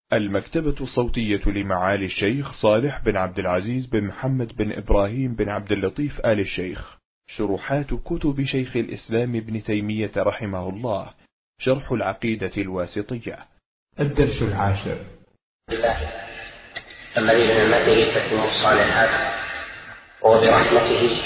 المكتبة الصوتية لمعالي الشيخ صالح بن عبد العزيز بن محمد بن إبراهيم بن عبد اللطيف آل الشيخ. شروحات كتب شيخ الإسلام ابن تيمية رحمه الله. شرح العقيدة الواسطية. الدرس 10. الذي بنعمته تتم الصالحات وبرحمته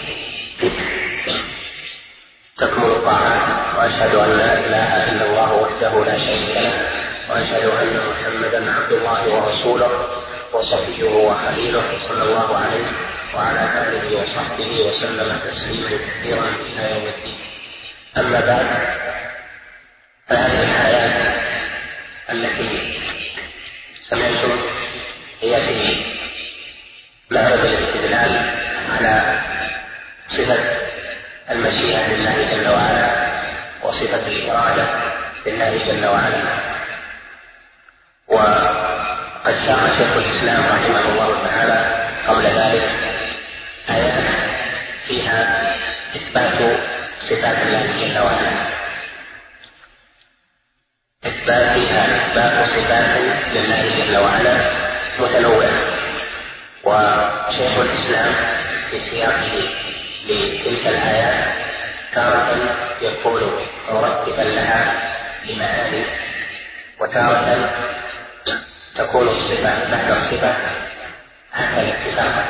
تكمل الطاعات، وأشهد أن لا إله إلا الله وحده لا شريك له، وأشهد أن محمدا عبد الله ورسوله وصفيه وخليله صلى الله عليه وعلى آله وصحبه وسلم تسليما كثيرا إلى يوم الدين. أما بعد، فهذه الآيات التي سمعتم هي في معرض الاستدلال على صفة المشيئة لله جل وعلا وصفة الإرادة لله جل وعلا. وقد شرع شيخ الإسلام رحمه الله تعالى قبل ذلك آيات فيها إثبات صفات الله جل وعلا، فيها إثبات صفات لله جل وعلا متنوعة. وشيخ الإسلام في سياقه لتلك الآيات تارة يكون مرتبا لها لمعاني، وتارة تكون الصفة بعد الصفة هكذا اتفاقا.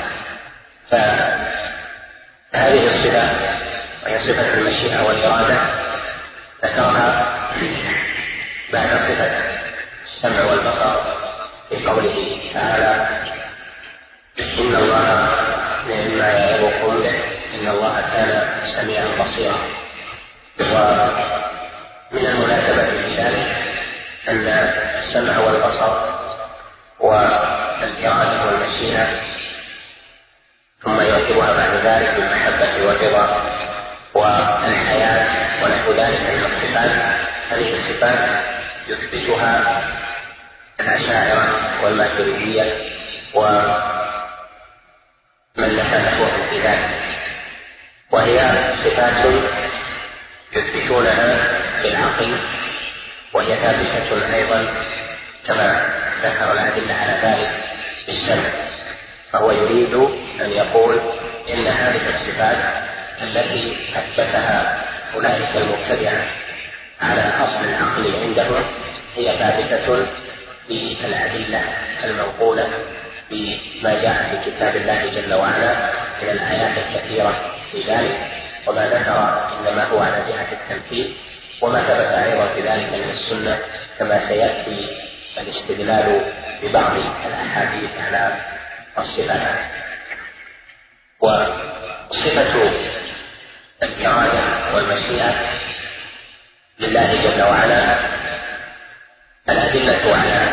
فهذه الصفة وهي صفة المشيئة والإرادة ذكرها بعد صفة السمع والبصر في قوله تعالى: إن الله نعم يعظكم به إن الله كان سميعا بصيرا. ومن المناسبة في ذلك أن السمع والبصر والإرادة والمشيئة ثم يرتبها بعد ذلك بالمحبة والرضا والحياة ونحو ذلك من الصفات. هذه الصفات يثبتها الأشاعرة والماتريدية ومن نحوهم في ذلك، وهي صفات يثبتونها بالعقل، وهي ثابتة أيضا كما ذكر الأدلة على ذلك بالسمع. فهو يريد أن يقول إن هذه الصفات التي أثبتها أولئك المبتدعة على الأصل العقلي عندهم هي ثابتة بالأدلة المنقولة بما جاء في كتاب الله جل وعلا من الآيات الكثيرة في ذلك، وما ذكر إنما هو على جهة التمثيل، وما ثبت أيضا في ذلك من السنة كما سيأتي الاستدلال ببعض الأحاديث على الصفات. وصفة الإرادة والمشيئة لله جل وعلا الأدلة على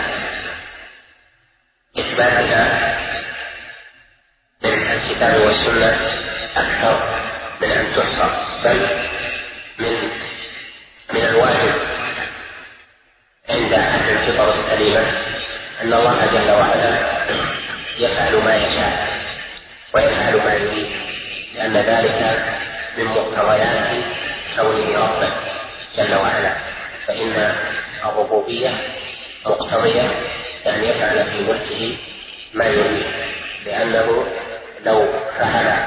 إثباتها من الكتاب والسنة أكثر من أن تحصى، بل من الواجب عند أهل الفطر السليمة أن الله جل وعلا يفعل ما يشاء ويفعل ما يريد، لأن ذلك من مقتضيات كونه ربا جل وعلا. فإن الربوبية مقتضية أن يفعل في ملكه ما يريد، لأنه لو فعل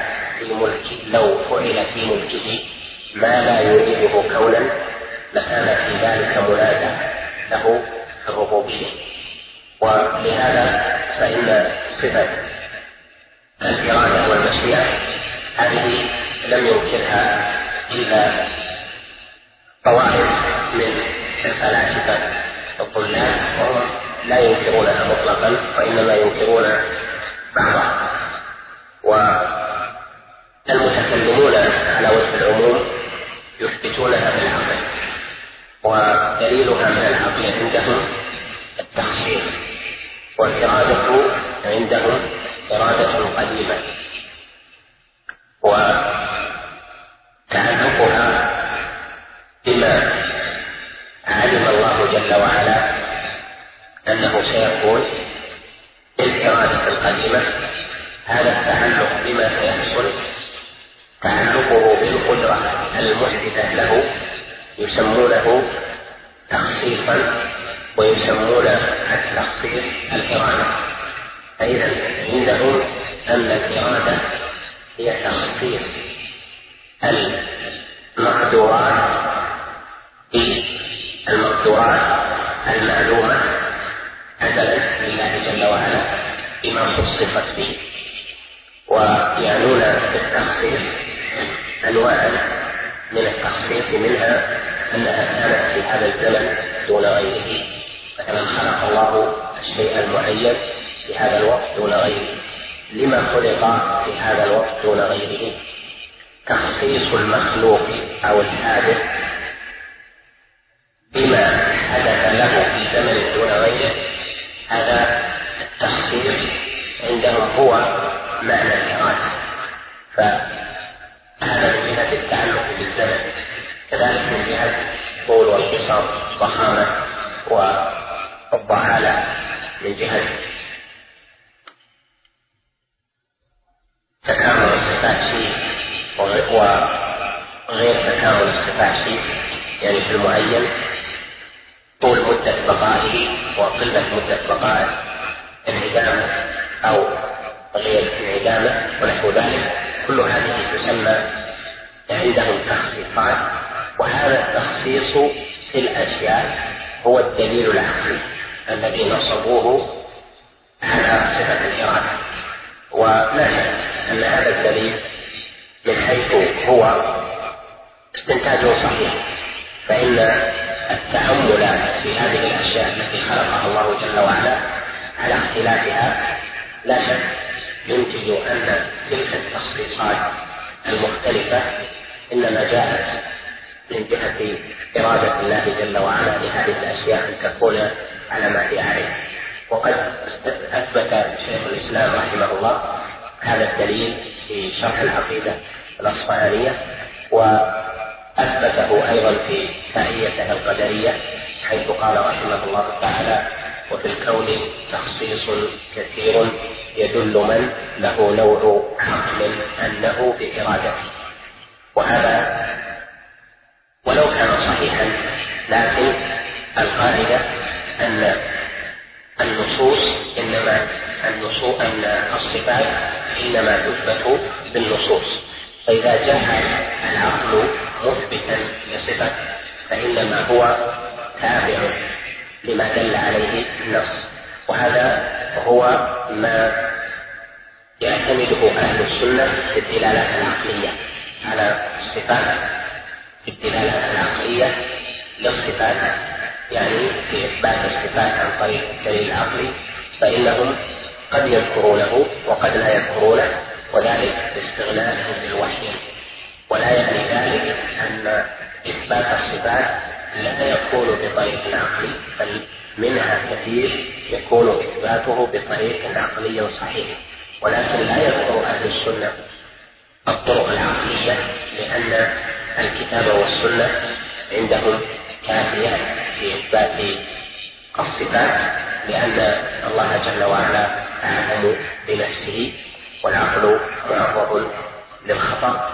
في ملكه ما لا يريده كونا لكان في ذلك منازع له في الربوبية. ولهذا فإن صفة الإرادة والمشيئة هذه لم ينكرها إلا طوائف من الفلاسفة الضلال، وهم لا ينكرونها مطلقا وإنما ينكرون بعضها. والمتكلمون على وجه العموم يثبتونها بالعقل، ودليلها من العقل عندهم التخصيص، والإرادة عندهم إرادة قديمة، وتعلقها بما علم الله جل وعلا أنه سيكون بالإرادة القديمة. هذا التعلق بما سيحصل تعلقه بالقدرة المحدثة له يسمونه تخصيصا ويسمون التخصيص الإرادة. فإذا عندهم أن الإرادة هي تخصيص المقدورات المعلومة أزلا لله جل وعلا بما خصصت به. ويعنون بالتخصيص أنواعا من التخصيص، منها أنها كانت في هذا الزمن دون غيره، مثلا خلق الله الشيء المعين في هذا الوقت دون غيره، لما خلق في هذا الوقت دون غيره. تخصيص المخلوق أو الحادث بما حدث له في زمن دون غيره، هذا التخصيص عندهم هو معنى الإرادة. فهذا من جهة التعلق بالزمن، كذلك من جهة طول والقصر، الضخامة والضعالة، من جهة تكامل الصفات شيء وغير تكامل الصفات شيء، يعني في المعين طول مدة بقائه وقلة مدة بقائه، انعدامه أو غير انعدامه ونحو ذلك، كل هذه تسمى عندهم تخصيصات. وهذا التخصيص في الأشياء هو الدليل العقلي الذي نصبوه على صفة الإرادة. ولا شك أن هذا الدليل من حيث هو استنتاج صحيح، فإن التأمل في هذه الأشياء التي خلقها الله جل وعلا على اختلافها لا شك ينتج أن تلك التخصيصات المختلفة إنما جاءت من جهة إرادة الله جل وعلا لهذه الأشياء أن تكون على ما هي عليه. وقد أثبت شيخ الإسلام رحمه الله هذا الدليل في شرح العقيدة الأصفهانية، وأثبته أيضا في تائيته القدرية، حيث قال رحمه الله تعالى: وفي الكون تخصيص كثير يدل من له نوع عقل أنه بإرادته. وهذا ولو كان صحيحا، لكن القاعدة أن النصوص أن الصفات إنما تثبت بالنصوص، فإذا جاء العقل مثبتا لصفة فإنما هو تابع لما دل عليه النص. وهذا هو ما يعتمده أهل السنة في الدلالات العقلية على الصفات، في الدلالات العقلية للصفات، يعني في إثبات الصفات عن طريق الدليل العقلي، فإنهم قد يذكرونه وقد لا يذكرونه، وذلك باستغلالهم بالوحي. ولا يعني ذلك أن إثبات الصفات لا يكون بطريق عقلي، بل منها كثير يكون إثباته بطريق عقلي صحيح، ولكن لا يذكر أهل السنة الطرق العقلية، لأن الكتاب والسنة عندهم كافية في إثبات الصفات، لأن الله جل وعلا أعلم بنفسه، والعقل معرض للخطأ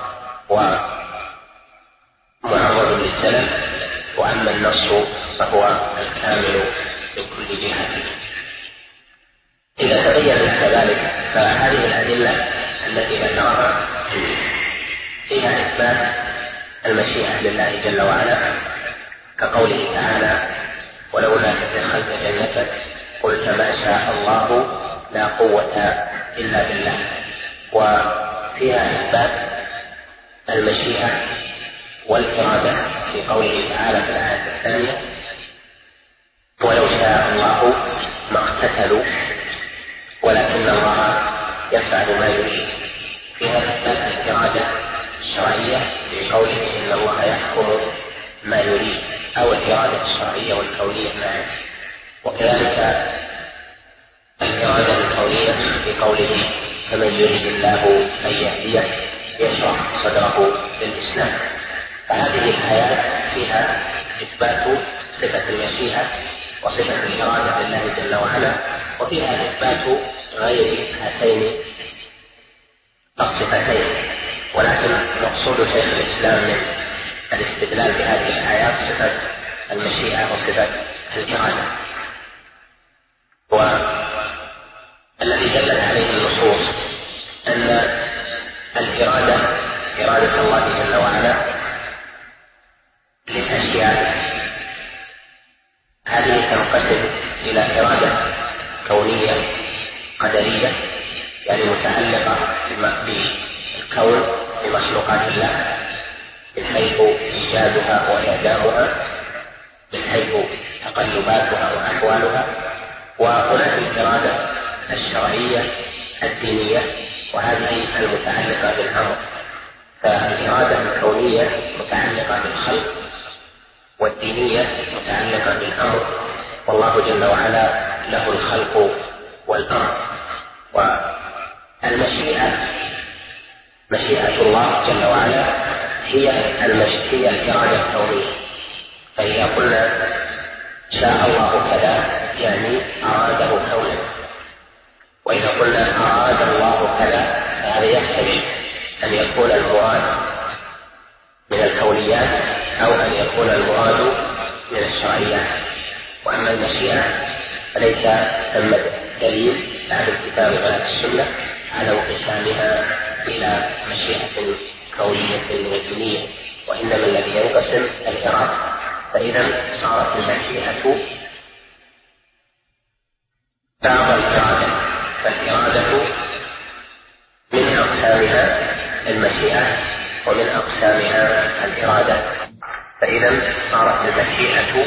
ومعرض للزلل، وأما النص فهو الكامل من كل جهة. إذا تبين لك ذلك فهذه الأدلة التي ذكرها فيها إثبات المشيئة لله جل وعلا، كقوله تعالى: ولولا إذ دخلت جنتك قلت ما شاء الله لا قوة إلا بالله. وفيها إثبات المشيئة والإرادة في قوله تعالى في الآية الثانية: ولو شاء الله ما اقتتلوا ولكن الله يفعل ما يريد. فيها إثبات الإرادة الشرعية في قوله إن الله يحكم ما يريد، أو الإرادة الشرعية والكونية معا. وكذلك الإرادة الكونية في قوله فمن يريد الله أن يهديه يشرح صدره للإسلام. فهذه الآيات فيها إثبات صفة المشيئة وصفة الإرادة لله جل وعلا، وفيها إثبات غير هاتين الصفتين. ولكن مقصود شيخ الإسلام من الاستدلال بهذه الآيات صفة المشيئة وصفة الإرادة. إرادة كونية قدرية يعني متعلقة بالكون بمخلوقات الله من حيث إيجادها وإعدامها، من حيث تقلباتها وأحوالها، وهناك الإرادة الشرعية الدينية وهذه المتعلقة بالأمر. فالإرادة الكونية متعلقة بالخلق والدينية متعلقة بالأمر، والله جل وعلا له الخلق والأمر. والمشيئة مشيئة الله جل وعلا هي الإرادة الكونية. فإذا قلنا شاء الله كذا يعني أراده كونا، وإذا قلنا أراد الله كذا فهذا يحتمل أن يكون المراد من الكونيات أو أن يكون المراد من الشرعيات. وأما المشيئة فليس ثم دليل بعد الكتاب ولا السنة على انقسامها إلى مشيئة كونية ودينية، وإنما الذي ينقسم الإرادة. فإذا صارت المشيئة بعض الإرادة، فالإرادة من أقسامها المشيئة ومن أقسامها الإرادة. فإذا صارت المشيئة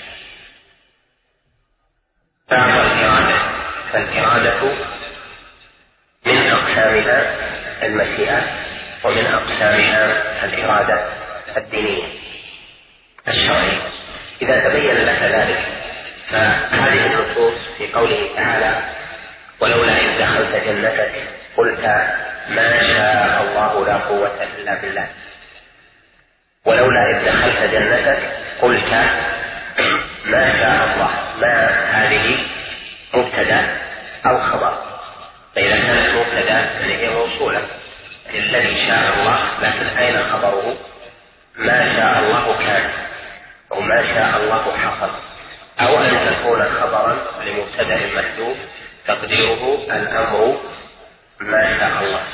بعض الإرادة، فالإرادة من أقسامها المشيئة ومن أقسامها الإرادة الدينية الشرعية. إذا تبين لك ذلك فهذه النصوص في قوله تعالى ولولا إذ دخلت جنتك قلت ما شاء الله لا قوة إلا بالله، ولولا إذ دخلت جنتك قلت ما شاء الله، ما هذه مبتدأ أو خبر، فإذا كانت مبتدأ فهي موصولة الذي شاء الله، لكن أين خبره؟ ما شاء الله كان أو ما شاء الله حصل، أو أن تكون خبرا لمبتدأ محذوف تقديره الأمر ما شاء الله،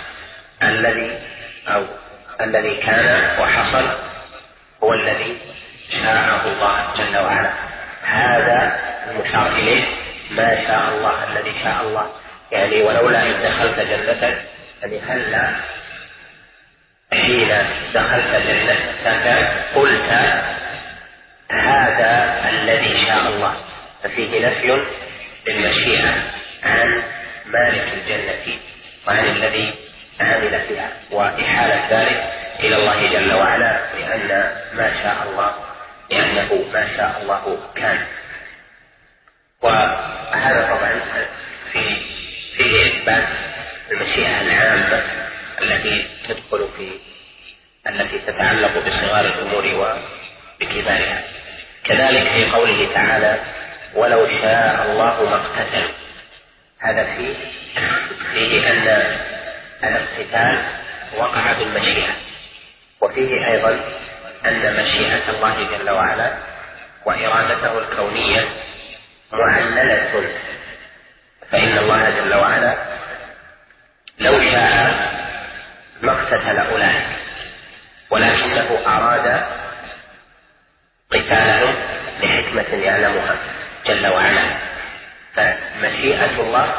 الذي كان وحصل هو الذي شاءه الله جل وعلا. هذا المشار إليه ما شاء الله الذي شاء الله، يعني ولولا إذ دخلت جنتك، يعني هلا حين دخلت جنتك قلت هذا الذي شاء الله، ففيه نفي للمشيئة عن مالك الجنة وعن الذي عمل فيها، وإحالة ذلك إلى الله جل وعلا، لأن ما شاء الله لأنه ما شاء الله كان. وهذا طبعا فيه إثبات المشيئة العامة التي تتعلق بصغار الأمور وبكبارها. كذلك في قوله تعالى ولو شاء الله ما اقتتلوا، هذا فيه أن الاقتتال وقع بالمشيئة، وفيه أيضا أن مشيئة الله جل وعلا وإرادته الكونية معللة، فإن الله جل وعلا لو شاء ما اقتتل أولئك، ولكنه أراد قتالهم لحكمة يعلمها جل وعلا. فمشيئة الله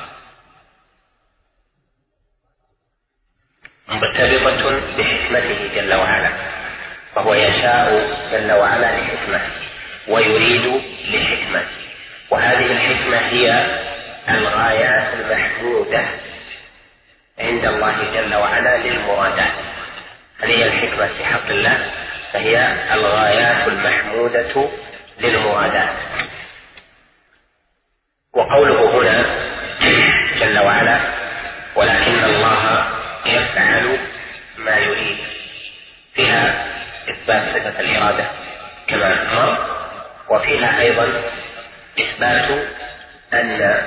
مرتبطة بحكمته جل وعلا، فهو يشاء جل وعلا لحكمة ويريد لحكمة، وهذه الحكمة هي الغايات المحمودة عند الله جل وعلا للمرادات. هذه الحكمة في حق الله فهي الغايات المحمودة للمرادات. وقوله هنا جل وعلا ولكن الله يفعل ما يريد، فيها إثبات صفة الإرادة كما أمر، وفيها أيضا إثبات أن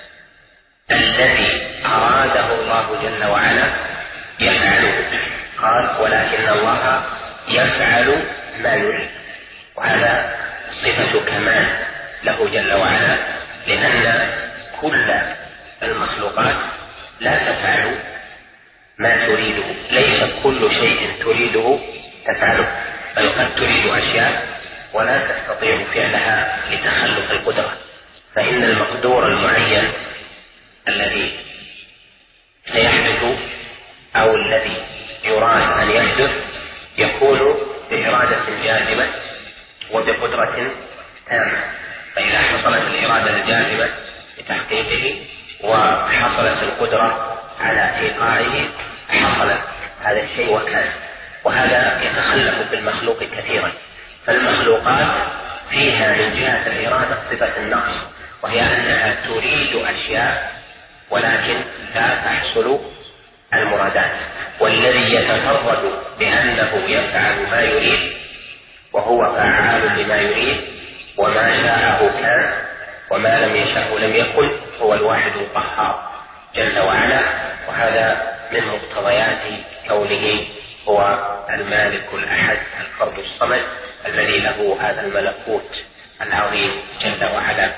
الذي أراده الله جل وعلا يفعله. قال ولكن الله يفعل ما يريد، وهذا صفة كمال له جل وعلا، لأن كل المخلوقات لا تفعل ما تريده، ليس كل شيء تريده تفعله، بل قد تريد أشياء ولا تستطيع فعلها لتخلف القدرة، فإن المقدور المعين الذي سيحدث أو الذي يراد أن يحدث يكون بإرادة جازمة وبقدرة تامة. فإذا حصلت الإرادة الجازمة لتحقيقه وحصلت القدرة على إيقاعه حصل هذا الشيء وكان. وهذا يتخلف بالمخلوق كثيرا، فالمخلوقات فيها من جهة الإرادة صفة النقص، وهي أنها تريد أشياء ولكن لا تحصل المرادات. والذي يتفرد بأنه يفعل ما يريد وهو فعال لما يريد، وما شاءه كان وما لم يشاء لم يكن، هو الواحد القهار جل وعلا. وهذا من مقتضيات كونه هو المالك الأحد الفرد الصمد الذي له هذا الملكوت العظيم جل وعلا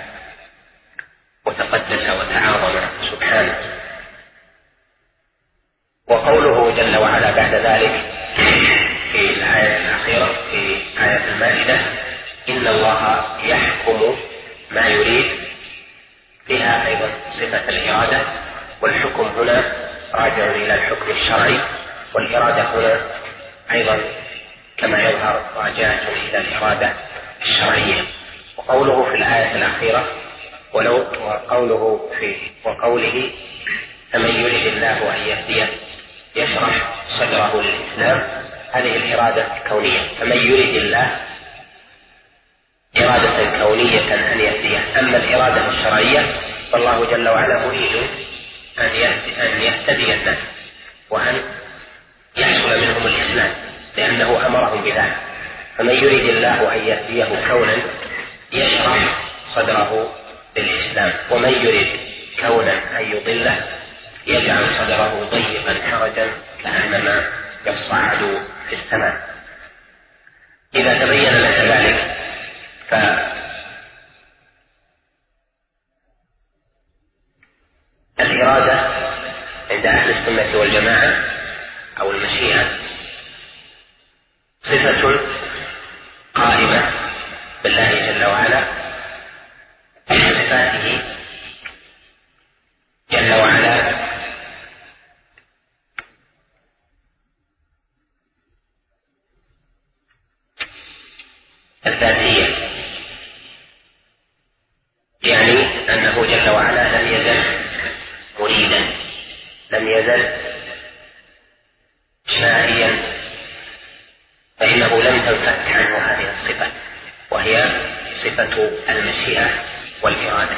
وتقدس وتعاظم سبحانه. وقوله جل وعلا بعد ذلك في الآية الأخيرة في آية المائدة: إن الله يحكم ما يريد، فيها أيضا صفة الإرادة، والحكم هنا راجع إلى الحكم الشرعي، والإرادة هنا أيضا كما يظهر راجعة إلى الإرادة الشرعية. وقوله في الآية الأخيرة وقوله فمن يريد الله أن يهديه يشرح صدره للإسلام، هذه الإرادة الكونية. فمن يريد الله إرادة كونية أن يهديه. أما الإرادة الشرعية فالله جل وعلا مريد أن يهتدي الناس وأن يحصل منهم الإسلام، لأنه أمرهم بذلك. فمن يريد الله أن يهديه كونا يشرح صدره للإسلام، ومن يريد كونا أن يضله يجعل صدره ضيقا حرجا كأنما يصعد في السماء. إذا تبين لك ذلك فالإرادة عند أهل السنة والجماعة أو المشيئة صفة قائمة بالله جل وعلا بصفاته جل وعلا الذاتية، يعني أنه جل وعلا لم يزل مريدا، لم يزل شاريا، فإنه لم تنفك عنه هذه الصفة، وهي صفة المشيئة والإرادة.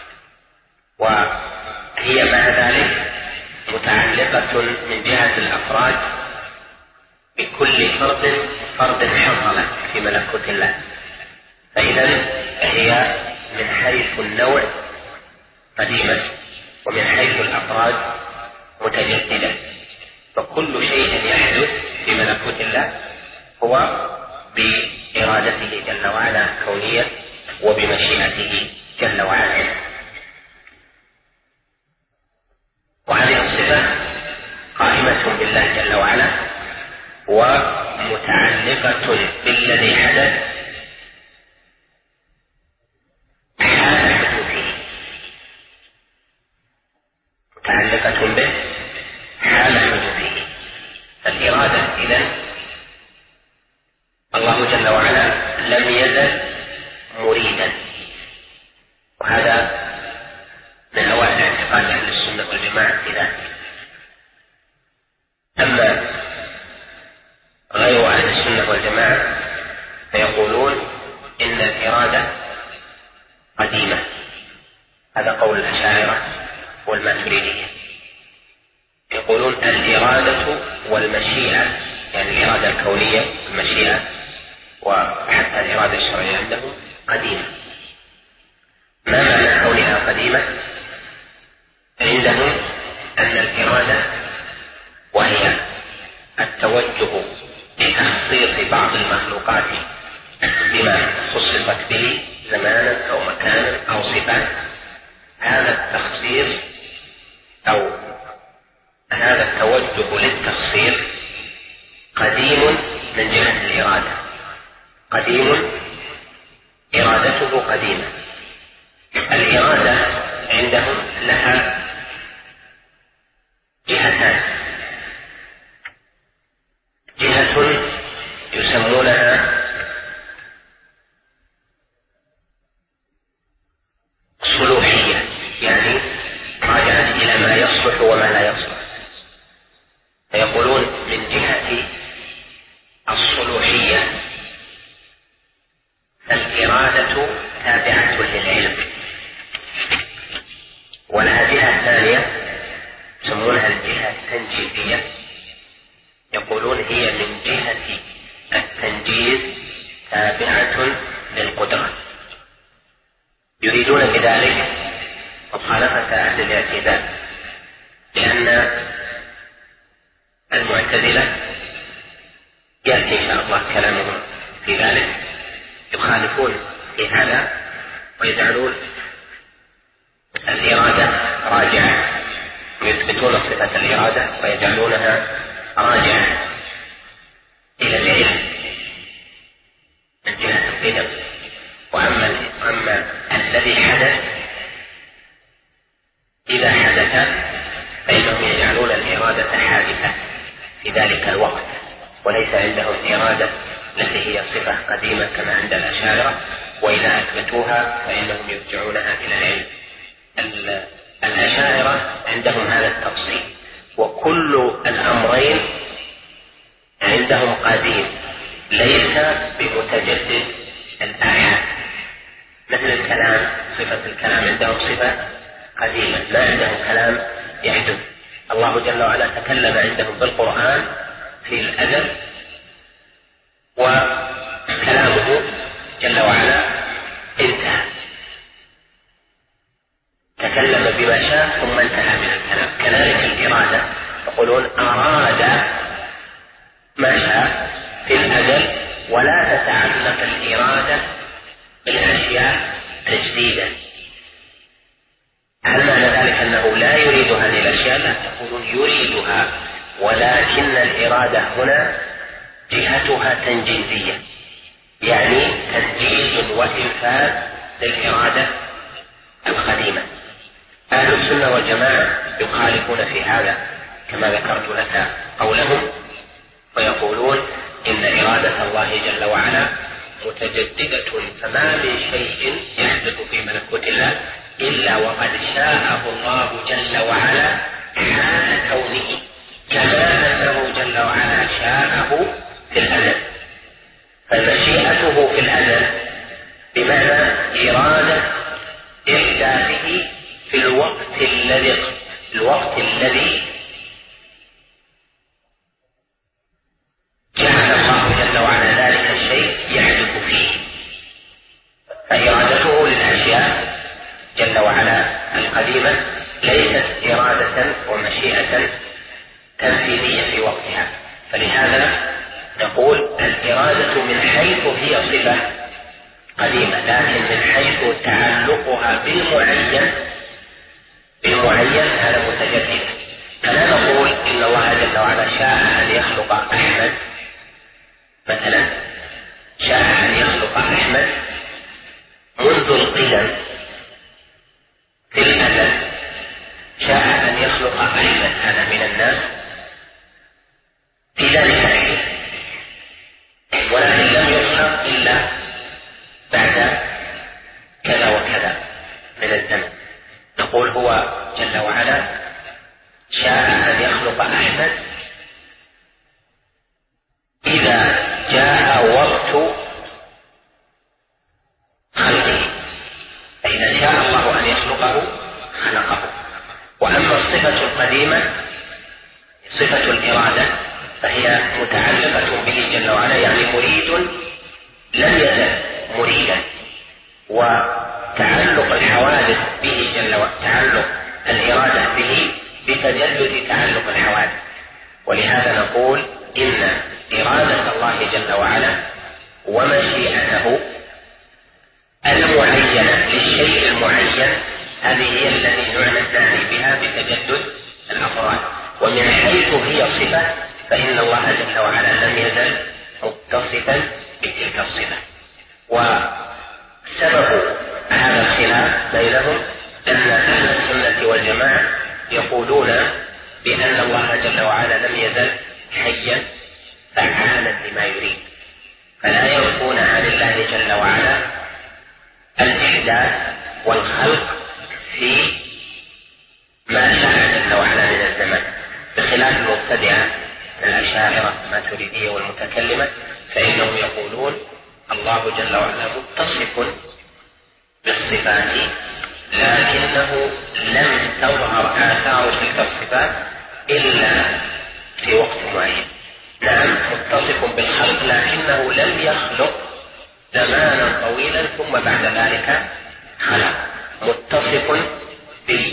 وهي مع ذلك متعلقة من جهة الأفراد بكل فرد حصل في ملكوت الله، فإذا هي من حيث النوع قديمة ومن حيث الأفراد متجددة. فكل شيء يحدث في ملكوت الله هو بإرادته جل وعلا كونية وبمشيئته جل وعلا. وهذه الصفة قائمة بالله جل وعلا ومتعلقة بالذي حدث حال حدوثه، متعلقة به حال حدوثه. الإرادة إذن الله جل وعلا لم يزل مريدا، وهذا من أوائل اعتقاد أهل السنة والجماعة في ذلك. أما غير أهل السنة والجماعة فيقولون إن الإرادة قديمة، هذا قول الأشاعرة والماتريدية. يقولون الإرادة والمشيئة، يعني الإرادة الكونية المشيئة وحتى الإرادة الشرعية عندهم قديمة. ما معنى كونها قديمة؟ عندهم أن الإرادة وهي التوجه لتخصيص بعض المخلوقات بما خصصت به زمانا أو مكانا أو صفات، هذا التخصيص أو هذا التوجه للتخصيص قديم من جهة الإرادة، قديم، إرادته قديمة. مخالفة أهل الاعتدال، لأن المعتزلة يأتي إن شاء الله كلامهم في ذلك يخالفون في هذا ويجعلون الإرادة راجعة، ويثبتون صفة الإرادة ويجعلونها راجعة إلى العلم من جهة القدم. وأما الذي حدث إذا حدث فإنهم يجعلون الإرادة حادثة في ذلك الوقت، وليس عندهم إرادة التي هي صفة قديمة كما عند الأشاعرة، وإذا أثبتوها فإنهم يرجعونها إلى العلم. الأشاعرة عندهم هذا التفصيل، وكل الأمرين عندهم قديم ليس بمتجدد الآحاد. مثل الكلام، صفة الكلام عندهم صفة قديمة، ما عندهم كلام يحدث. الله جل وعلا تكلم عندهم بالقرآن في الأزل، وكلامه جل وعلا انتهى، تكلم بما شاء ثم انتهى من الكلام. كذلك الإرادة، يقولون أراد ما شاء في الأزل، ولا تتعلق الإرادة بالأشياء تجديدا. هل معنى ذلك أنه لا يريد هذه الأشياء؟ لا، تقولون يريدها، ولكن الإرادة هنا جهتها تنجيزية، يعني تنجيز وإنفاذ للإرادة القديمة. أهل السنة والجماعة يخالفون في هذا كما ذكرت لك قولهم، ويقولون إن إرادة الله جل وعلا متجددة، فما من شيء يحدث في ملكوت الله إلا وقد شاءه الله جل وعلا حال كونه، كما أنه جل وعلا شاءه في الأزل. فمشيئته في الأزل بمعنى إرادة إحداثه في الوقت الذي جعل الله جل وعلا ذلك الشيء يحدث فيه. فإرادته للأشياء جل وعلا القديمة ليست إرادة ومشيئة تنفيذية في وقتها. فلهذا نقول الإرادة من حيث هي صفة قديمة، لكن من حيث تعلقها بالمعين هذا متجدد. فلا نقول إن الله جل وعلا شاء أن يخلق أحمد مثلا، شاء أن يخلق أحمد منذ القدم في الأزل، شاء أن يخلق أحمد هذا من الناس في ذلك الحين، ولكن لم يخلق إلا بعد كذا وكذا من الزمن. نقول هو جل وعلا شاء أن يخلق أحمد إذا جاء وقت خلقه، فإذا شاء الله أن يخلقه خلقه. وأما الصفة القديمة صفة الإرادة فهي متعلقة به جل وعلا، يعني مريد لم يزل مريدا، وتعلق الحوادث به جل وعلا، تعلق الإرادة به بتجدد تعلق الحوادث. ولهذا نقول إن إرادة الله جل وعلا ومشيئته المعينة للشيء المعين هذه هي التي نعنى بها بتجدد الأفراد. ومن حيث هي صفة فإن الله جل وعلا لم يزل متصفا بتلك الصفة. وسبب هذا الخلاف بينهم أن أهل السنة والجماعة يقولون بأن الله جل وعلا لم يزل حيا فعالا لما يريد، فلا ينفون عن الله جل وعلا الإحداث والخلق في ما شاء جل وعلا من الزمان، بخلاف المبتدعة الأشاعرة الماتريدية والمتكلمة، فإنهم يقولون الله جل وعلا متصف بالصفات لكنه لم تظهر آثار تلك الصفات إلا في وقت معين. نعم متصف بالخلق لكنه لم يخلق زمانا طويلا ثم بعد ذلك خلق. متصف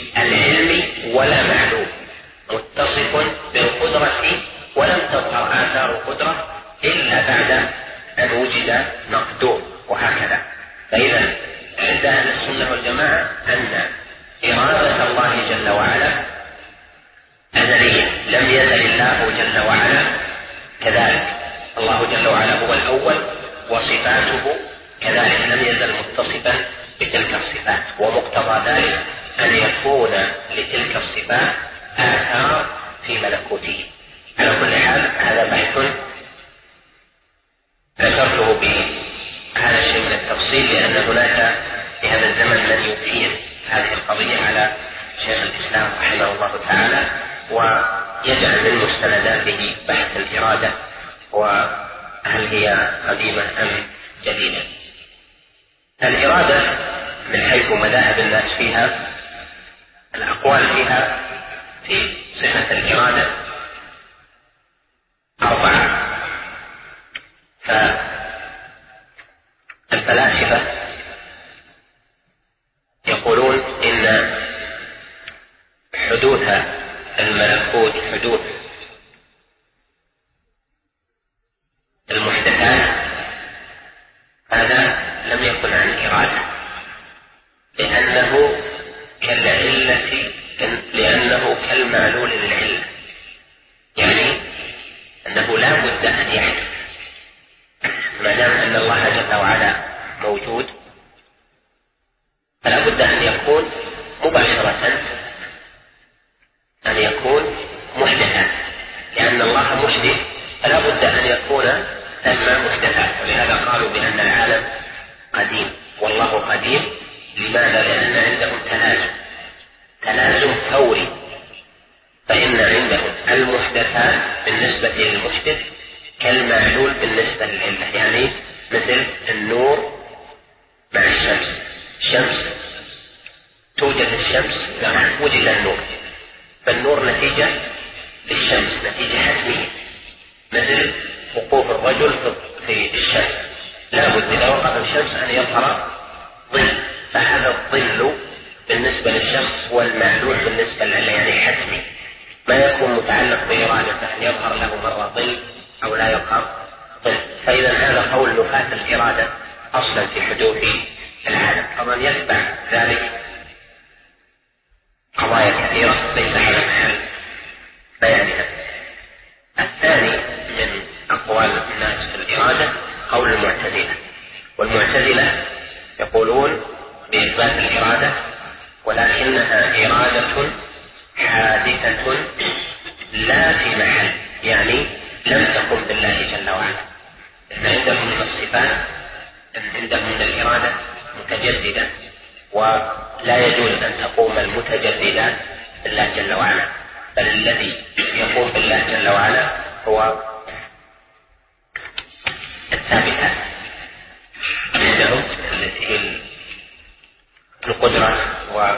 جل وعلا أزلية، لم يزل الله جل وعلا كذلك. الله جل وعلا هو الأول وصفاته كذلك، لم يزل متصفا بتلك الصفات، ومقتضى ذلك أن يكون لتلك الصفات آثار في ملكوته. على كل حال هذا بحث ذكرته بهذا الشيء من التفصيل، لأن هناك في هذا الزمن من يثير هذه القضية على شيخ الإسلام رحمه الله تعالى، ويجعل من مستنداته بحث الإرادة وهل هي قديمة أم جديدة. الإرادة من حيث مذاهب الناس فيها، الأقوال فيها في صفة الإرادة 4. فالفلاسفة يقولون إن حدوث الملكوت، حدوث المحدثات، هذا لم يكن عن إرادة، لأنه كالعلة، لأنه كالمعلول للعلة، يعني أنه لا بد أن يحدث. ما دام أن الله جل وعلا موجود فلا بد أن يكون مباشرة، أن يكون محدثا، لأن الله محدث فلا بد أن يكون ثم محدثات. ولهذا قالوا بأن العالم قديم والله قديم. لماذا؟ لأن عندهم تلازم فوري، فإن عندهم المحدثات بالنسبة للمحدث كالمعلول بالنسبة للعلة، يعني مثل النور مع الشمس. الشمس توجد الشمس وجد النور، فالنور نتيجة للشمس، نتيجة حتمية، مثل وقوف الرجل في الشمس، لا بد إذا وقف الشمس أن يظهر ظل، فهذا الظل بالنسبة للشخص هو المعلول بالنسبة للعلة، يعني حتمي، ما يكون متعلق بإرادته أن يظهر له مرة ظل أو لا يظهر ظل. فإذا هذا قول نفاة الإرادة أصلا في حدوث العالم. طبعا يتبع ذلك قضايا كثيرة ليس على محل بيانها. الثاني من أقوال الناس في الإرادة قول المعتزلة، والمعتزلة يقولون بإثبات الإرادة ولكنها إرادة حادثة لا في محل، يعني لم تكن بالله جل وعلا. إن عندهم من الصفات، إن عندهم من الإرادة متجددة، ولا يجوز أن تقوم المتجددات بالله جل وعلا، بل الذي يقوم بالله جل وعلا هو الثابتات عندهم التي هي القدرة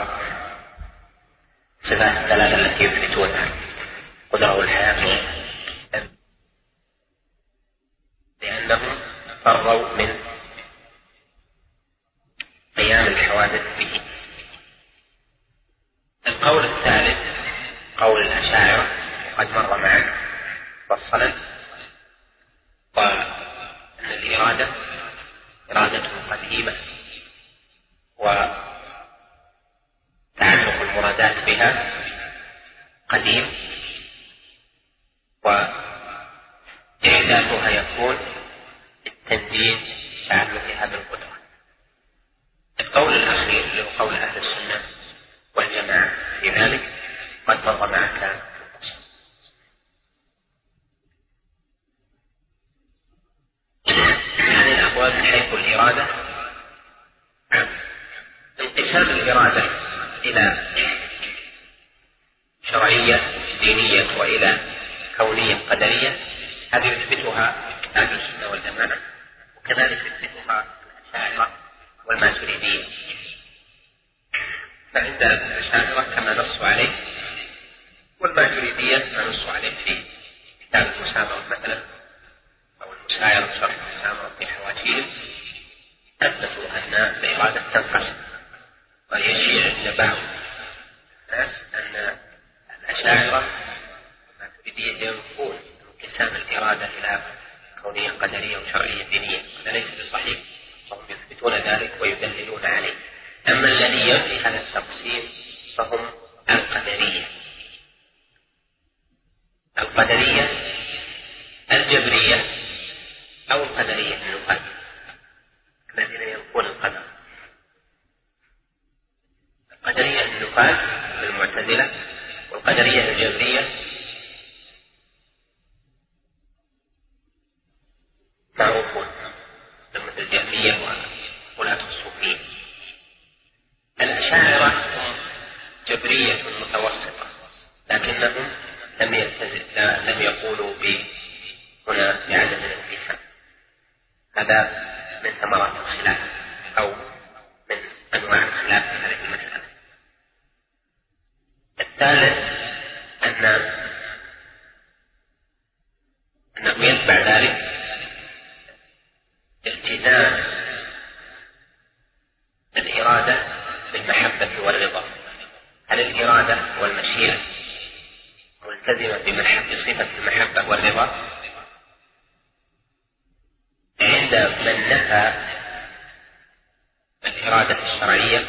وصفات الثلاثة التي يثبتونها، قدرة والحياة، لأنهم فروا من قيام الحوادث به. القول الثالث قول الأشاعرة قد مر معك فصلا، قال أن الإرادة إرادة قديمة وتعلق المرادات بها قديم، وإحداثها يكون التنجيز تعلقها بالقدرة. القول الأخير اللي هو قول أهل السنة والجماعة في ذلك قد مر معك. هذه الأقوال من حيث الإرادة. انقسام الإرادة إلى شرعية دينية وإلى كونية قدرية، هذه يثبتها أهل السنة والجماعة، وكذلك يثبتها الأشاعرة والماتريدية. فعند الأشاعرة كما نصوا عليه، والماتريدية ما نصوا عليه في كتاب المسامرة مثلا أو المسايرة شرح المسامرة في حواشيهم، أثبتوا أن الإرادة تنقسم. ويشيع عند بعض الناس أن الأشاعرة والماتريدية ينفون انقسام الإرادة إلى كونية قدرية وشرعية دينية، هذا ليس بصحيح، وهم يثبتون ذلك ويدللون عليه. أما الذي ينفي هذا التقسيم فهم القدرية المعتزلة، والقدرية الجبرية معروفون مثل الجهمية وولاة الصوفية. الأشاعرة هم جبرية متوسطة، لكنهم لم يقولوا هنا بعدم الانقسام. هذا من ثمرات الخلاف أو من أنواع الخلاف في هذه المسألة. الثالث أنه يتبع ذلك التزام الإرادة بالمحبة والرضا. هل الإرادة والمشيئة ملتزمة بصفة المحبة والرضا؟ عند من نفى الإرادة الشرعية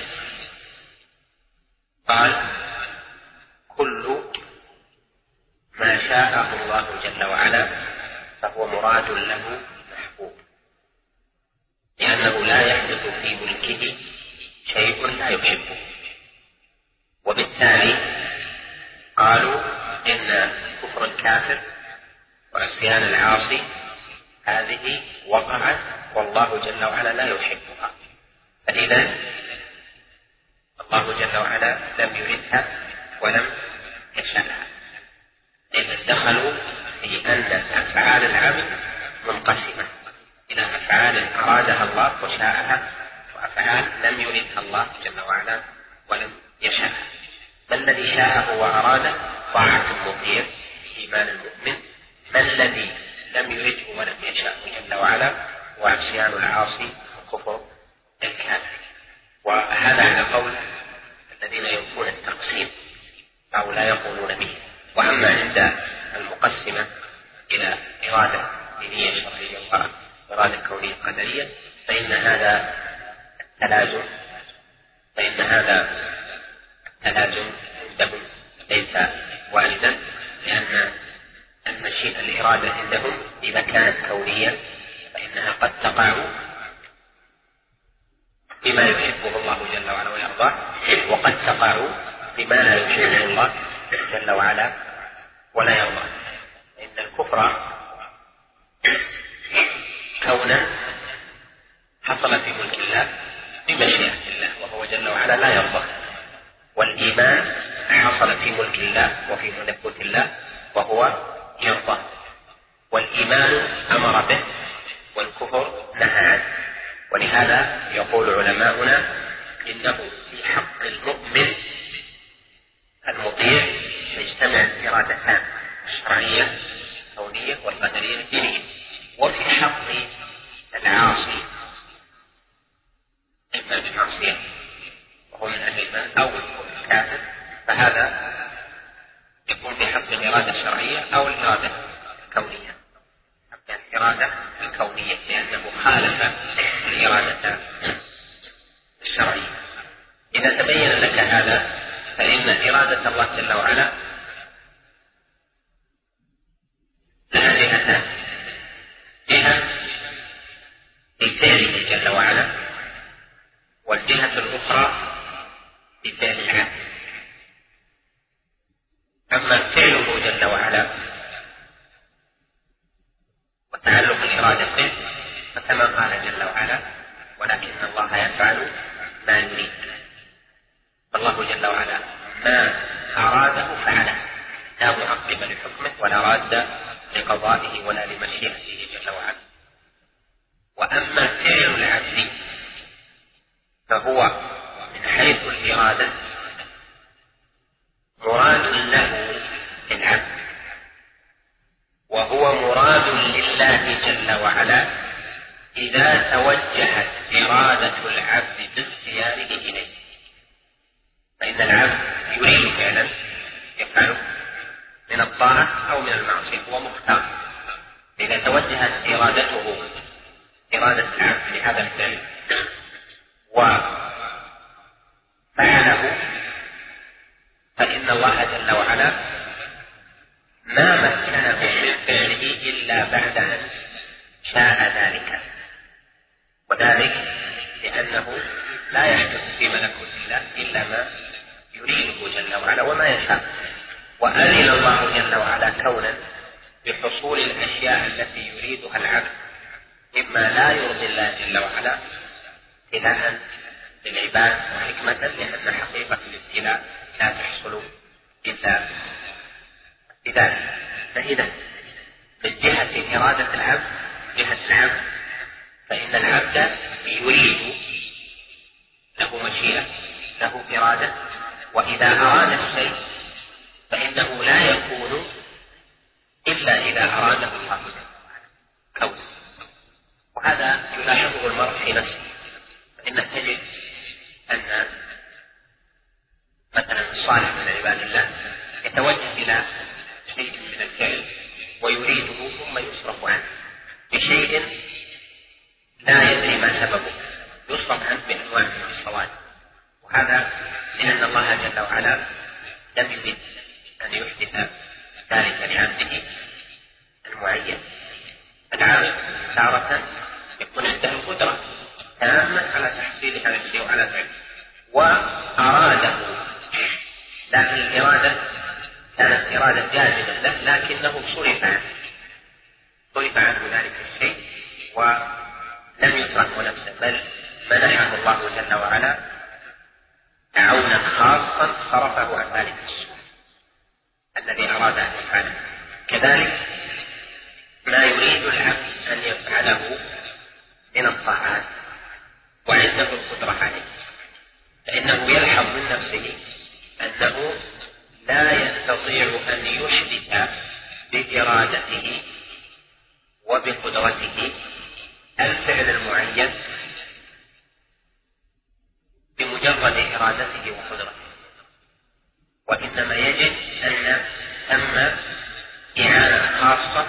قال كل ما شاءه الله جل وعلا فهو مراد له محبوب، لأنه لا يحدث في ملكه شيء لا يحبه. وبالتالي قالوا إن كفر الكافر وعصيان العاصي هذه وقعت والله جل وعلا لا يحبها، فإذا الله جل وعلا لم يردها ولم يشاءها. إذا دخلوا في أن أفعال العبد منقسمة إلى أفعال أرادها الله وشاءها، وأفعال لم يردها الله جل وعلا ولم يشاءها. فالذي شاءه وأراده طاعة المطيع إيمان المؤمن، ما الذي لم يرده ولم يشاءه جل وعلا وعصيان العاصي وكفر الكافر. وهذا على قول الذين ينفون التقسيم أو لا يقولون به. وأما عند المقسمة إلى إرادة دينية شرعية وإرادة كونية قدرية فإن هذا التلازم عندهم ليس واردا، لأن المشيئة الإرادة عندهم إذا كانت كونية فإنها قد تقع بما يحبه الله جل وعلا ويرضاه، وقد تقع بما لا يحبه الله جل وعلا ولا يرضاه. إن الكفر كونا حصل في ملك الله بمشيئة الله وهو جل وعلا لا يرضى، والإيمان حصل في ملك الله وفي ملكوت الله وهو يرضى. والإيمان أمر به والكفر نهى عنه. ولهذا يقول علماؤنا إنه في حق المؤمن المطيع يجتمع الإرادتان الشرعية الكونية والقدرية الدينية. وفي حق العاصي إما بمعصية وهو من أهل الإيمان أو الكافر فهذا يكون بحق الإرادة الشرعية أو الإرادة الكونية. الإرادة الكونية لأنه خالف الإرادة الشرعية. إذا تبين لك هذا فإن إرادة الله جل وعلا لها جهتان: جهة بفعله جل وعلا، والجهة الأخرى بفعل العبد. أما فعله جل وعلا وتعلق الإرادة به فكما قال جل وعلا: ولكن الله يفعل ما يريد. فالله جل وعلا ما أراده فعله، لا معقب لحكمه ولا راد لقضائه ولا لمشيئته جل وعلا. وأما فعل العبد فهو من حيث الإرادة مراد له العبد، وهو مراد لله جل وعلا إذا توجهت إرادة العبد باختياره إليه. فإن العبد يريد فعلا يفعله من الطاعة أو من المعصية، هو مختار. إذا توجهت إرادته إرادة العبد لهذا الفعل وفعله فإن الله جل وعلا ما مكنه من فعله إلا بعد أن شاء ذلك، وذلك لأنه لا يحدث في ملكوت الله إلا ما يريده جل وعلا وعلا وما يشاء. وأذن الله جل وعلا كونا بحصول الأشياء التي يريدها العبد مما لا يرضي الله جل وعلا ابتلاء للعباد وحكمة، لأن حقيقة الابتلاء لا تحصل إلا بذلك. فإذا من جهة إرادة العبد، جهة العبد، فإن العبد يريد، له مشيئة، له إرادة، وإذا أراد الشيء فإنه لا يكون إلا إذا أراده الله كونه. وهذا يلاحظه المرء في نفسه، فإنك تجد أن مثلا الصالح من عباد الله يتوجه إلى شيء من الفعل ويريده ثم يصرف عنه بشيء لا يدري ما سببه، يصرف عنه بأنواع من الصواب. وهذا لأن الله جل وعلا لم يريد أن يحدث ذلك لعبده المعين. العبد تارة يكون عنده القدرة تامة على تحصيل هذا الشيء وعلى فعله وأراده، لكن الإرادة كانت إرادة جاذبة له لكنه صرف عنه ذلك الشيء ولم يتركه نفسه، بل منحه الله جل وعلا عونا خاصا صرفه عن ذلك الشيء الذي أراد أن يفعله. كذلك ما يريد العبد أن يفعله من الطاعات وعنده القدرة عليه، فإنه يلحظ من نفسه أنه لا يستطيع أن يحدث بإرادته وبقدرته الفعل المعين بمجرد إرادته وقدرته، وإنما يجب أن ثم إعانة خاصة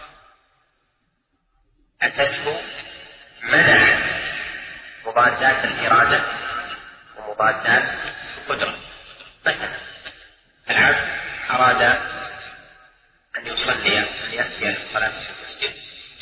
أتته منع مضادات الإرادة ومضادات القدرة. مثلا العبد أراد أن يصلي، أن يأتي للصلاة في المسجد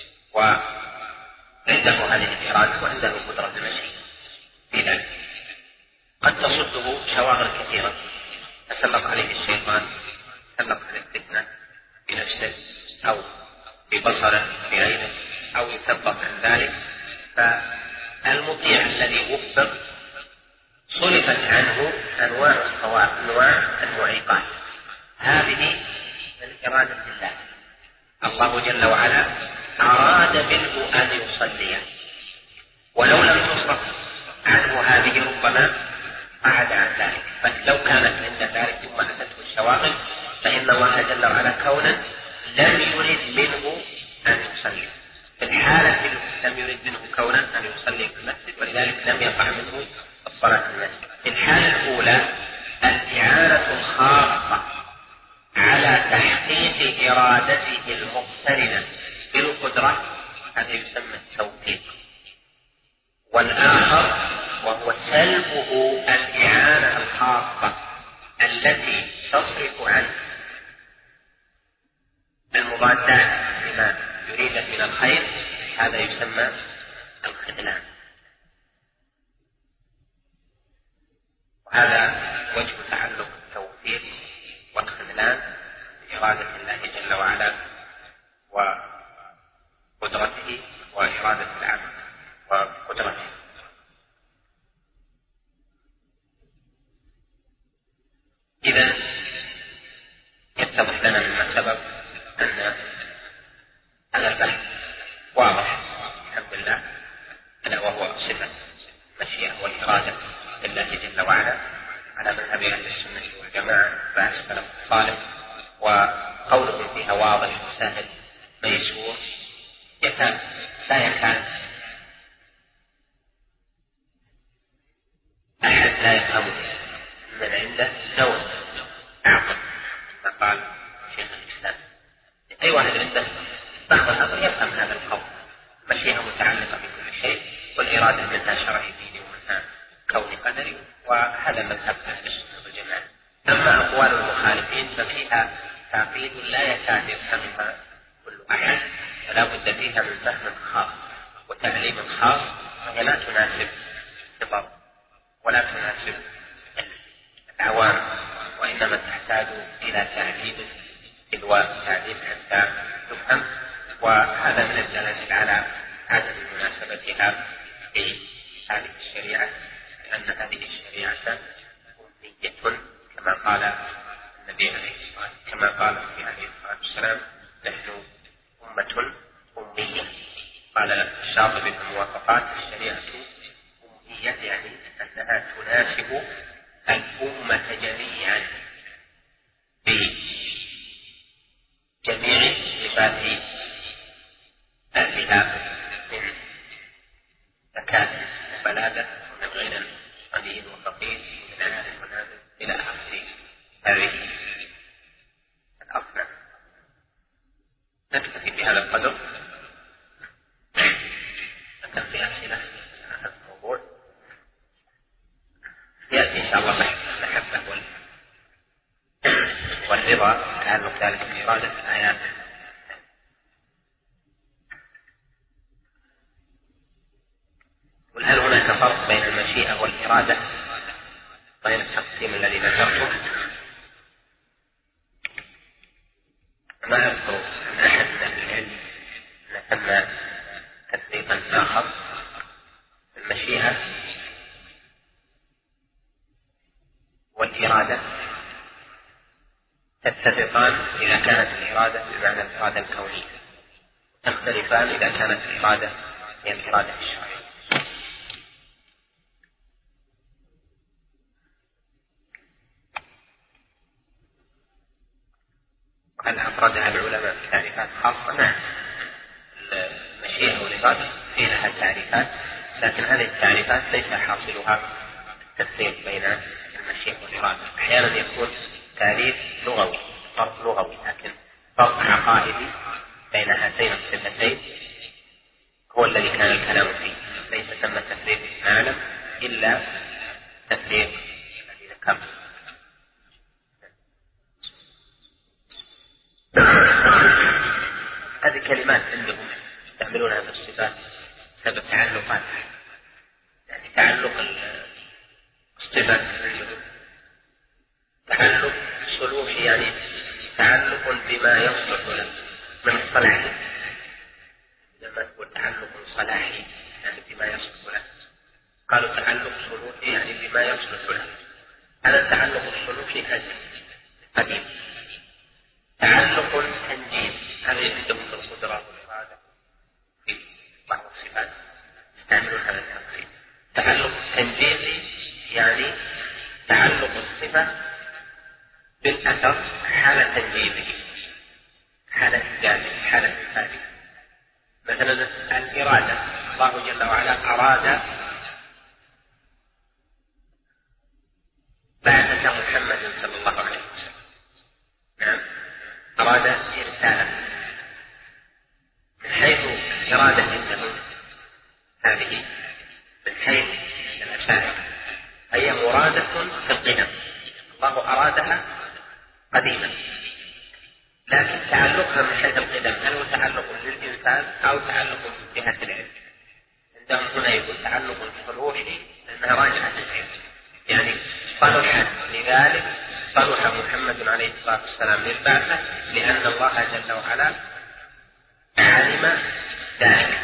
وعنده هذه الإرادة وعنده قدرة المشي في ذلك، قد تصده شواغل كثيرة، تسلط عليه الشيطان، تسلط عليه الفتنة بنفسه أو ببصره بعينه أو يثبط عن ذلك. فالمطيع الذي وفق صرفت عنه أنواع الصواب، أنواع المعيقات، هذه من إرادة الله. الله جل وعلا أراد منه أن يصلي، ولو لم تصرف عنه هذه ربما أعد عن ذلك، فلو كانت عند ذلك ثم أتته الشواغل فإن الله جل وعلا كونا لم يرد منه أن يصلي. في الحالة لم يرد منه كونا أن يصلي في المسجد، ولذلك لم يقع منه الصلاة في المسجد. في الحالة الأولى الإعانة الخاصة على تحقيق إرادته المقترنة بالقدرة، هذا يسمى التوفيق. والآخر وهو سلبه الإعانة الخاصة التي تصرف عنه المضادات لما يريد من الخير، هذا يسمى الخذلان. وهذا وجه تعلق التوفيق والخذلان بإرادة الله جل وعلا وقدرته وإرادة العبد وقدرته. إذن يتضح لنا مما سبق أن هذا البحث واضح الحمد لله، ألا وهو صفة المشيئة والإرادة لله جل وعلا على مذهب أهل السنة والجماعة بعد السلف الصالح، وقولهم فيها واضح سهل ميسور، لا يكاد أحد لا يفهمه من عنده نوع أعقل ما قال شيخ الإسلام. أي واحد عنده ضغط النظر يفهم هذا القول، مشيئة متعلقة بكل شيء، والإرادة منها شرعي ديني ومنها كوني قدري، وهذا مذهب أهل السنة والجماعة. أما أقوال المخالفين ففيها تعقيد لا يكاد يفهمها كل أحد، فلا بد فيها من فهم خاص وتعليم خاص، وهي لا تناسب الكبار ولا تناسب العوام وإنما تحتاج إلى تعديل إضواء تعديل حتى تفهم، وهذا من الدلائل على عدم مناسبتها لهذه الشريعة، لأن هذه الشريعة أمية كما قال النبي عليه الصلاة كما قال النبي عليه الصلاة والسلام: نحن أمة أمية. قال الشاطبي في الموافقات: الشريعة أمية يعني أنها تناسب الأمة جميعا بجميع صفات أهلها من ذكاء وبلاغة ومن غنى غني وفقير ومن عالم ونابل إلى آخر هذه الأصناف. نكتفي بهذا القدر. كان في أسئلة عن هذا الموضوع يأتي إن شاء الله بحث المحبة والرضا، تعلق ذلك بإرادة الآيات. وهل هناك فرق بين المشيئة والإرادة غير التقسيم الذي ذكرته؟ ما أذكر أن أحد من أهل العلم ثم تفريقا آخر. المشيئة والإرادة تتفقان إذا كانت الإرادة بمعنى الإرادة الكونية، تختلفان إذا كانت الإرادة هي الإرادة الشرعية. هل أفردها العلماء بتعريفات خاصة؟ نعم، المشيئة والإرادة في لها تعريفات، لكن هذه التعريفات ليس حاصلها التفريق بين المشيئة والإرادة. أحيانا يكون تعريف لغوي، فرق لغوي، لكن فرق عقائدي بين هاتين الصفتين هو الذي كان الكلام فيه. ليس ثم تفريق نعلم إلا تفريق الذي ذكرته. هذه كلمات عندهم يستعملونها في الصفات سبب تعلقات، يعني تعلق الصفات عندهم تعلق صلوحي، يعني تعلق بما يصلح له من الصلاح. لما تقول تعلق صلاحي يعني بما يصلح له، قالوا تعلق صلوحي يعني بما يصلح له. هذا التعلق الصلوحي قديم. تعلق تنجيز هذا يقدم في القدرة والإرادة في بعض الصفات يستعملون هذا التقسيم. تعلق تنجيزي يعني تعلق الصفة بالأثر حالة تنجيزه، حالة إيجابه، حالة إفادة. مثلا الإرادة، الله جل وعلا أراد بعثة محمد صلى الله عليه وسلم. نعم، أراد إرساله. من حيث الإرادة عنده هذه من حيث الأشاعرة هي مرادة في القدم، الله أرادها قديما، لكن تعلقها من حيث القدم هل هو تعلق للإنسان أو تعلق بجهة العلم؟ عندهم هنا يقول تعلق صلوحي لأنها راجعة للعلم، يعني صلح لذلك صلح محمد عليه الصلاة والسلام للبعثة لأن الله جل وعلا علم ذلك.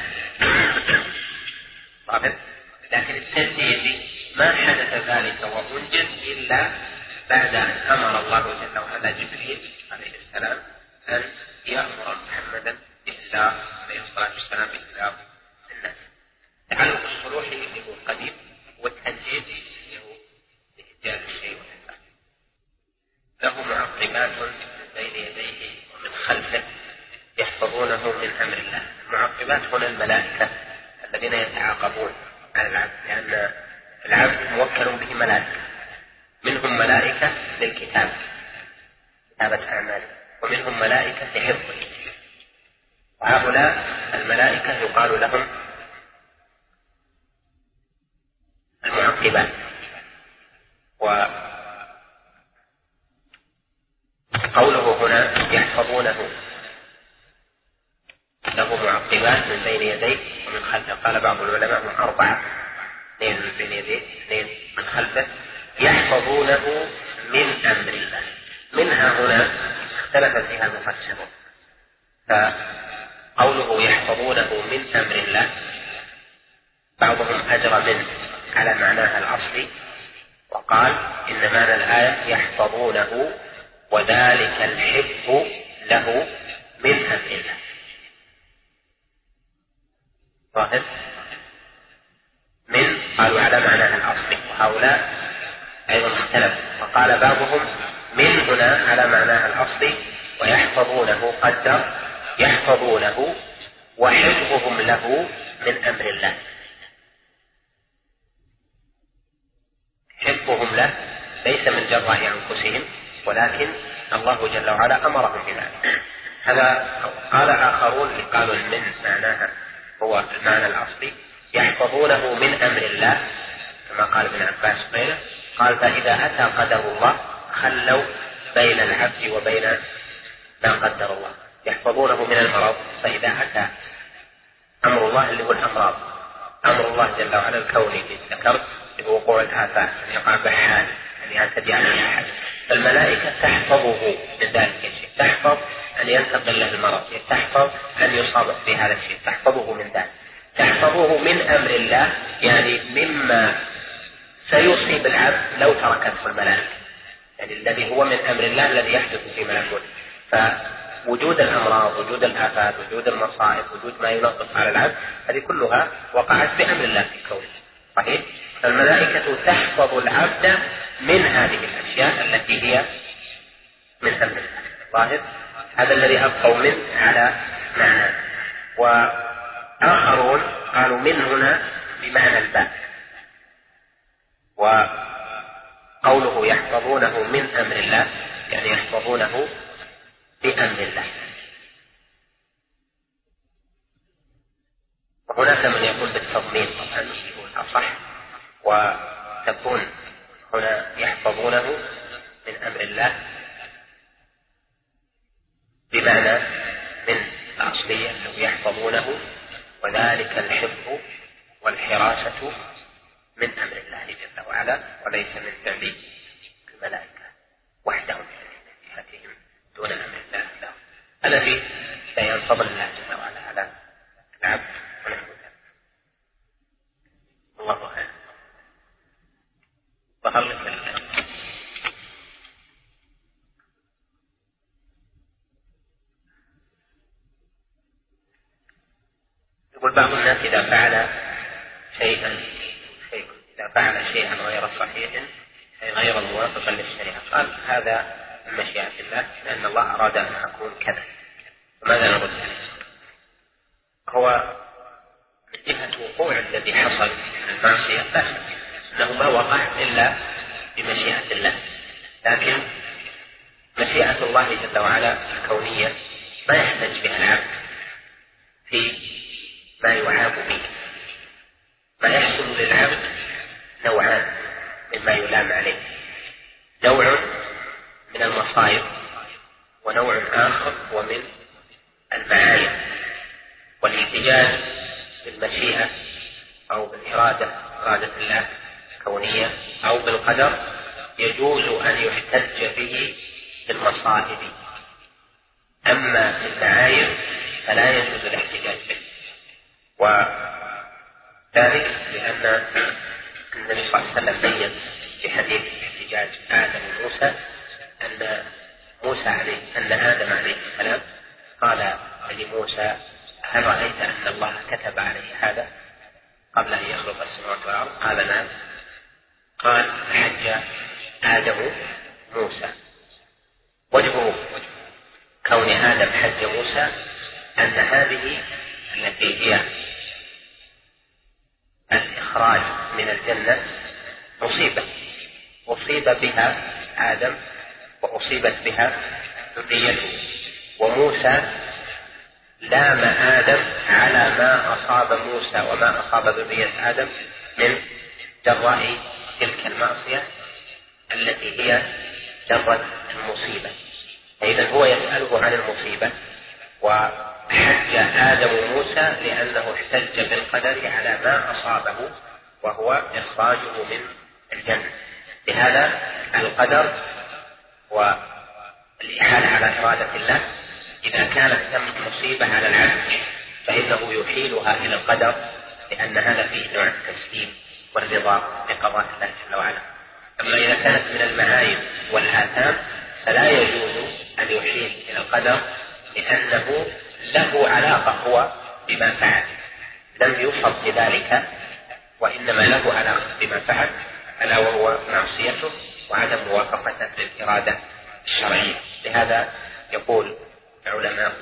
لكن التنجيز ما حدث ذلك وأنجز إلا بعد أن أمر الله جل وعلا جبريل عليه السلام أن يأمر محمدا بإحلاء عليه الصلاة والسلام بإحلاء الناس. تعلق الصلوحي هو القديم، والتنجيز هو إحجاز الشيء والإنسان. له معقبات من بين يديه ومن خلفه يحفظونه من أمر الله. المعقبات هنا الملائكة الذين يتعاقبون على العبد، لأن العبد موكل به ملائكة، منهم ملائكة للكتاب كتابة أعماله، ومنهم ملائكة لحفظه. وهؤلاء الملائكة يقال لهم المعقبات. وقوله هنا يحفظونه له معقبات من بين يديه ومن خلفه، قال بعض العلماء هم 4، 2 من بين يديه 2 من خلفه، يحفظونه من أمر الله. منها هنا اختلف فيها المفسرون، فقوله يحفظونه من أمر الله بعضهم أجرى منه على معناها الأصلي وقال إن معنى الآية يحفظونه وذلك الحفظ له من أمر الله. ظاهر من قالوا على معناها الأصلي، وهؤلاء أيضا اختلفوا فقال بعضهم من هنا على معناها الأصلي ويحفظونه قدر يحفظونه وحفظهم له من أمر الله. حفظهم له ليس من جراء أنفسهم ولكن الله جل وعلا أمرهم بذلك. هذا قال آخرون قالوا من معناها هو المعنى الأصلي يحفظونه من أمر الله كما قال ابن عباس غيره، قال فإذا أتى قدر الله خلوا بين العبد وبين ما قدر الله. يحفظونه من المرض، فإذا أتى أمر الله اللي هو الأمراض، أمر الله جل وعلا الكوني الذي ذكرت بوقوع الآفات أن يقع بحال أن يعتدي عليه أحد، فالملائكة تحفظه من ذلك الشيء، تحفظ أن ينتقل له المرض، تحفظ أن يصاب بهذا الشيء، تحفظه من ذلك. تحفظه من أمر الله يعني مما سيصيب العبد لو تركته الملائكة، يعني الذي هو من أمر الله الذي يحدث في ملكوت. فوجود الأمراض، وجود الآفات، وجود المصائب، وجود ما ينقص على العبد، هذه كلها وقعت بأمر الله في الكون. صحيح؟ فالملائكة تحفظ العبد من هذه الأشياء التي هي من أمر الله. ظاهر؟ هذا الذي أبقوا منه على معنى. وآخرون قالوا من هنا بمعنى الباء، وقوله يحفظونه من أمر الله يعني يحفظونه بأمر الله. وهناك من يقول بالتضمين طبعا يقول أصح، وتكون هنا يحفظونه من أمر الله بمعنى من الأصلية أنه يحفظونه وذلك الحفظ والحراسة من أمر الله جل وعلا وليس من فعل الملائكة وحدهم في جهتهم دون أمر الله لهم. هذا فيه لا ينفضل الله جل وعلا على العبد ونحو ذلك. الله أعلم. ظهر لك يقول بعض الناس إذا فعل شيئا غير صحيح أي غير موافقا للشريعة قال هذا من مشيئة الله لأن الله أراد أن أكون كذا، فماذا نقول ذلك؟ هو من جهة وقوع الذي حصل من المعصية لا أنه ما وقع إلا بمشيئة الله، لكن مشيئة الله جل وعلا الكونية ما يحتج بها العبد في ما يعاب به. ما يحصل للعبد نوعان مما يلام عليه، نوع من المصائب ونوع آخر ومن المعايب. والاحتجاج بالمشيئة أو بالإرادة إرادة الله الكونية أو بالقدر يجوز أن يحتج به بالمصائب، أما في المعايب فلا يجوز الاحتجاج به. وذلك لأن النبي صلى الله عليه وسلم بين في حديث احتجاج آدم وموسى أن آدم عليه السلام قال لموسى هل رأيت أن الله كتب عليه هذا قبل أن يخلق السماوات والأرض؟ قال نعم. قال حج آدم موسى. وجه كون آدم حج موسى أن هذه التي هي الإخراج من الجنة مصيبة أصيب بها آدم وأصيبت بها ذريته، وموسى لام آدم على ما أصاب موسى وما أصاب ذرية آدم من جراء تلك المعصية التي هي جرت المصيبة. فإذا هو يسأله عن المصيبة، وحج آدم وموسى لأنه احتج بالقدر على ما أصابه وهو إخراجه من الجنة. لهذا القدر والإحالة على إرادة الله إذا كانت تم مصيبة على العبد فإنه يحيلها إلى القدر، لأن هذا فيه نوع التسليم والرضا بقضاء الله جل وعلا. أما إذا كانت من المعايب والآثام فلا يجوز أن يحيل إلى القدر، لأنه له علاقة هو بما فعل، لم يوصف بذلك وإنما له علاقة بما فعل، ألا وهو معصيته وعدم موافقته للإرادة الشرعية. لهذا يقول علماء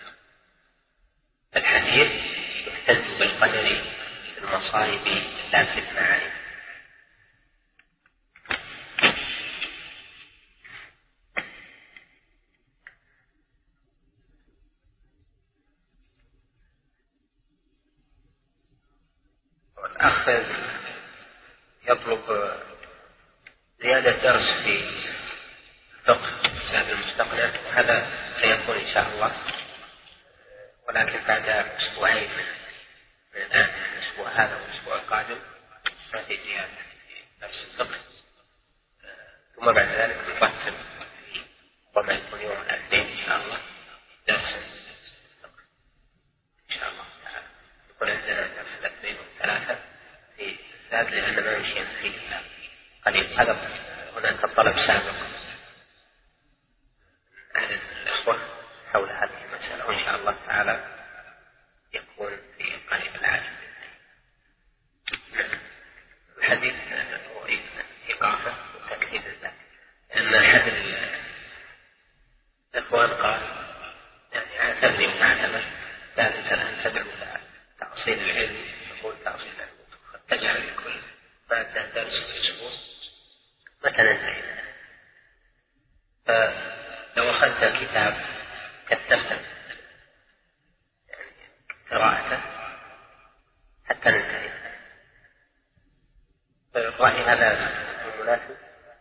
الحديث يحتج بالقدر في المصائب لا في المعايب. الأخ يطلب زيادة درس في فقه زاد المستقنع، وهذا سيكون إن شاء الله، ولكن بعد أسبوعين من الآن، الأسبوع هذا والأسبوع القادم ما في زيادة في درس الفقه، ثم بعد ذلك نرتب ربما يكون يوم الاثنين إن شاء الله درس الفقه إن شاء الله تعالى. يكون عندنا درس الاثنين والثلاثة في الزاد، لأن ما مشينا فيه قليل. هذا هناك الطلب سابق عدد الأخوة حول هذه المسألة، وإن شاء الله تعالى يكون في قريب العاجل. الحديث هو إيقافة وتكليف الذات، لأن أحد الإخوان قال يعني اعتبري وتعتبر ذلك الآن تدعو إلى تأصيل العلم، يقول تأصيل العلم تجعل لكل مادة درس في الأسبوع متى ننتهي. فلو أخذت كتاب كتبت يعني قراءته حتى ننتهي، فالرأي هذا مناسب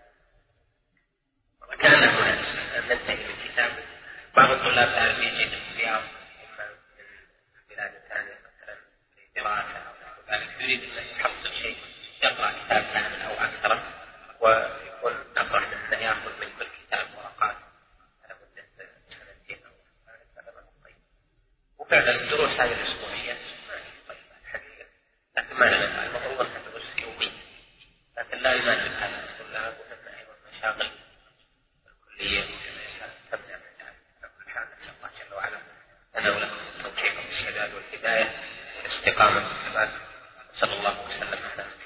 وكان مناسب أن ننتهي من كتاب. بعض الطلاب الآن يجي من الرياض إما من بلاد ثانية مثلا لدراسة أو ذلك، يريد أن يحصل شيء يقرأ كتاب كامل أو أكثر، ويكون أفضل من أن يأخذ من كل كتاب ورقات على مدة سنتين أو ثلاثة. وفعلا الدروس هذه الأسبوعية ما هي طيبة الحقيقة، لكن ما نفعل، المفروض أن تدرس يوميا، لكن لا يناسب هذا الطلاب، وهم أيضا مشاغل الكلية والجامعة تبدأ من ذلك. على كل حال نسأل الله جل وعلا لنا ولكم التوفيق والسداد والهداية والاستقامة والثبات. صلى الله وسلم على